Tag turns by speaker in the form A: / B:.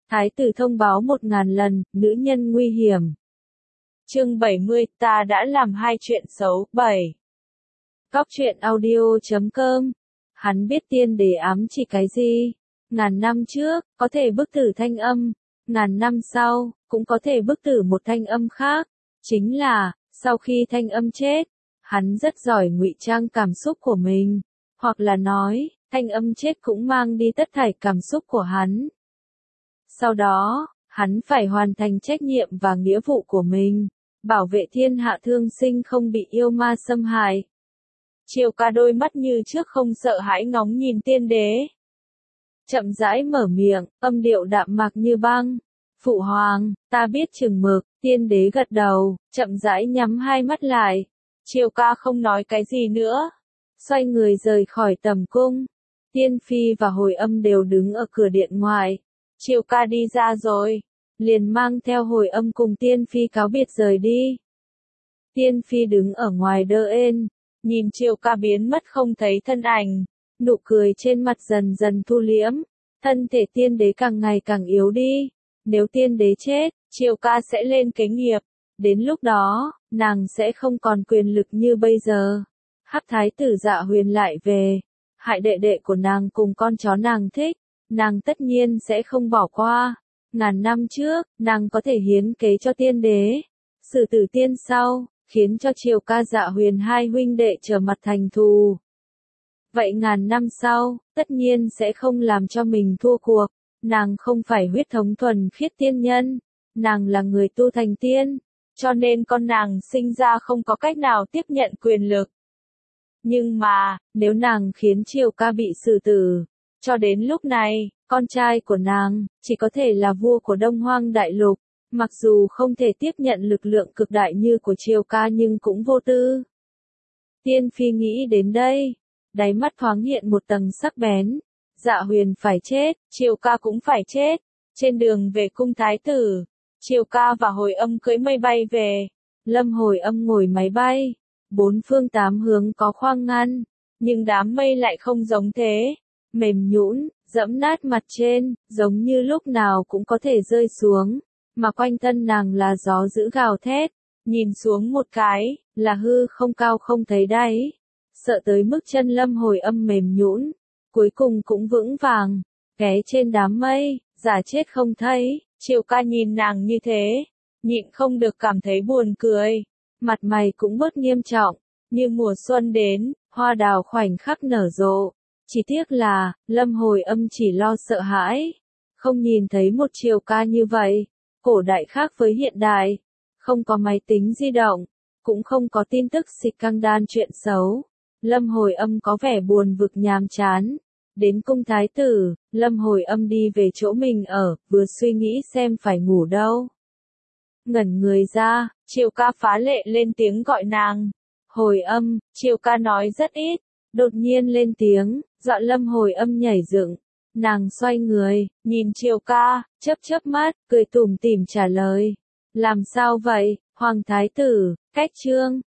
A: Thái tử thông báo 1000 lần, nữ nhân nguy hiểm. Chương 70, ta đã làm 2 chuyện xấu. 7. Cóc truyện audio.com. Hắn biết tiên đế ám chỉ cái gì? 1000 năm trước, có thể bức tử thanh âm. 1000 năm sau, cũng có thể bức tử một thanh âm khác. Chính là, sau khi thanh âm chết, hắn rất giỏi ngụy trang cảm xúc của mình. Hoặc là nói, thanh âm chết cũng mang đi tất thảy cảm xúc của hắn. Sau đó, hắn phải hoàn thành trách nhiệm và nghĩa vụ của mình, bảo vệ thiên hạ thương sinh không bị yêu ma xâm hại. Triều Ca đôi mắt như trước không sợ hãi ngóng nhìn tiên đế. Chậm rãi mở miệng, âm điệu đạm mạc như băng. Phụ hoàng, ta biết chừng mực. Tiên đế gật đầu, chậm rãi nhắm hai mắt lại. Triều Ca không nói cái gì nữa. Xoay người rời khỏi tầm cung. Tiên phi và Hồi Âm đều đứng ở cửa điện ngoài. Triều Ca đi ra rồi, liền mang theo Hồi Âm cùng Tiên phi cáo biệt rời đi. Tiên phi đứng ở ngoài đơ ên, nhìn Triều Ca biến mất không thấy thân ảnh, nụ cười trên mặt dần dần thu liễm, thân thể tiên đế càng ngày càng yếu đi. Nếu tiên đế chết, Triều Ca sẽ lên kế nghiệp, đến lúc đó, nàng sẽ không còn quyền lực như bây giờ. Hắc thái tử Dạ Huyền lại về, hại đệ đệ của nàng cùng con chó nàng thích, nàng tất nhiên sẽ không bỏ qua. 1000 năm trước, nàng có thể hiến kế cho tiên đế, xử tử tiên sau, khiến cho Triều Ca Dạ Huyền hai huynh đệ trở mặt thành thù. Vậy 1000 năm sau, tất nhiên sẽ không làm cho mình thua cuộc. Nàng không phải huyết thống thuần khiết tiên nhân, nàng là người tu thành tiên, cho nên con nàng sinh ra không có cách nào tiếp nhận quyền lực. Nhưng mà, nếu nàng khiến Triều Ca bị xử tử, cho đến lúc này, con trai của nàng chỉ có thể là vua của Đông Hoang Đại Lục, mặc dù không thể tiếp nhận lực lượng cực đại như của Triều Ca nhưng cũng vô tư. Tiên phi nghĩ đến đây, đáy mắt thoáng hiện một tầng sắc bén. Dạ Huyền phải chết, Triều Ca cũng phải chết. Trên đường về cung thái tử, Triều Ca và Hồi Âm cưỡi mây bay về. Lâm Hồi Âm ngồi máy bay, 4 phương 8 hướng có khoang ngăn, nhưng đám mây lại không giống thế. Mềm nhũn, dẫm nát mặt trên, giống như lúc nào cũng có thể rơi xuống, mà quanh thân nàng là gió dữ gào thét, nhìn xuống một cái, là hư không cao không thấy đáy. Sợ tới mức chân Lâm Hồi Âm mềm nhũn, cuối cùng cũng vững vàng, ghé trên đám mây, giả chết không thấy. Triều Ca nhìn nàng như thế, nhịn không được cảm thấy buồn cười, mặt mày cũng bớt nghiêm trọng, như mùa xuân đến, hoa đào khoảnh khắc nở rộ. Chỉ tiếc là, Lâm Hồi Âm chỉ lo sợ hãi, không nhìn thấy một Triều Ca như vậy. Cổ đại khác với hiện đại, không có máy tính di động, cũng không có tin tức xịt căng đan chuyện xấu. Lâm Hồi Âm có vẻ buồn vực nhàm chán. Đến cung thái tử, Lâm Hồi Âm đi về chỗ mình ở, vừa suy nghĩ xem phải ngủ đâu. Ngẩn người ra, Triều Ca phá lệ lên tiếng gọi nàng. Hồi Âm, Triều Ca nói rất ít, đột nhiên lên tiếng, dọa Lâm Hồi Âm nhảy dựng. Nàng xoay người, nhìn Triều Ca, chớp mắt, cười tủm tỉm trả lời. Làm sao vậy, Hoàng thái tử? Cách chương.